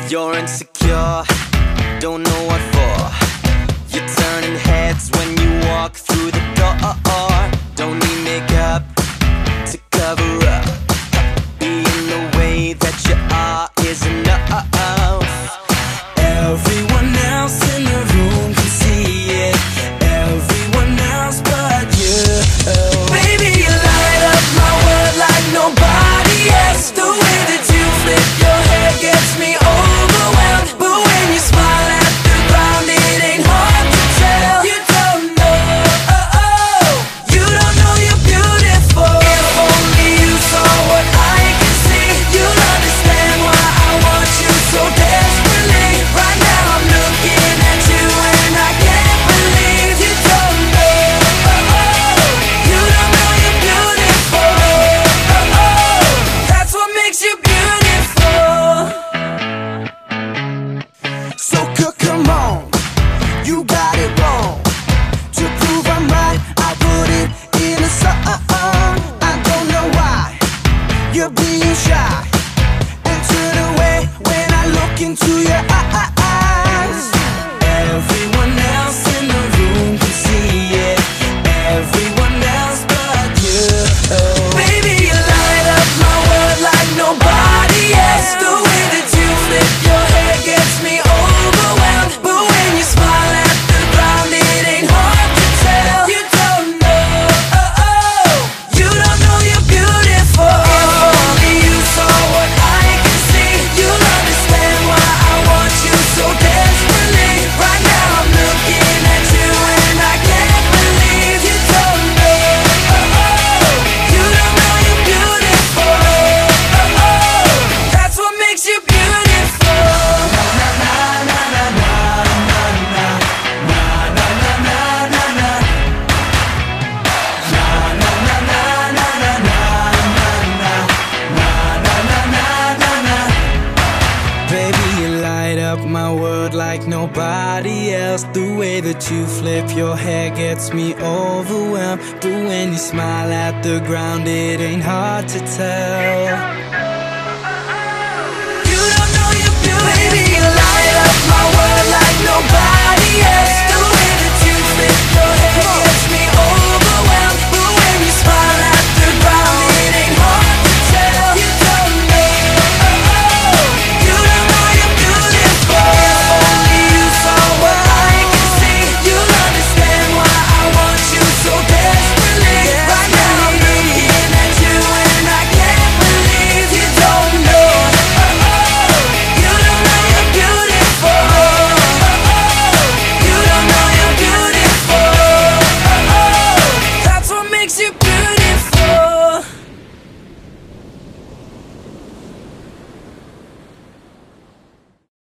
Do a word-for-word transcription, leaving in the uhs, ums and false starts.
You're insecure, don't know what for. You're turning heads when you walk through the door. Don't need makeup to cover up. Being the way that you are is enough. Everyone else in the room can see it, everyone else but you. Baby, you light up my world like nobody else. The way that you flip your hair gets me overwhelmed. But when you smile at the ground, it ain't hard to tell. You don't know, oh, oh, you don't know you're beautiful. If only you saw what I can see, you'll understand why I want you so desperately. Right now I'm looking at you and I can't believe you don't know, oh, oh, you don't know you're beautiful, oh, oh, that's what makes you beautiful. So come on, you got it wrong. To prove I'm right, I put it in a song. I don't know why you're being shy and turn away when I look into your eyes. Everyone else in the room can see it, everyone else but you. Baby, you light up my world like nobody else. The way that you flip your hair gets me overwhelmed. But when you smile at the ground, it ain't hard to tell. You don't know, oh, oh, you don't know you're beautiful. If only you saw what I can see, you'll understand why I want you so desperately. Right now I'm looking at you and I can't believe you don't know, oh, oh, you don't know you're beautiful, oh, oh, that's what makes you beautiful. Na na na na na na na na na na na na na na na na na na na na. Baby, you light up my world like nobody else. The way that you flip your hair gets me overwhelmed. But when you smile at the ground, it ain't hard to tell. You don't know you're beautiful. Baby, you light up my world like nobody else.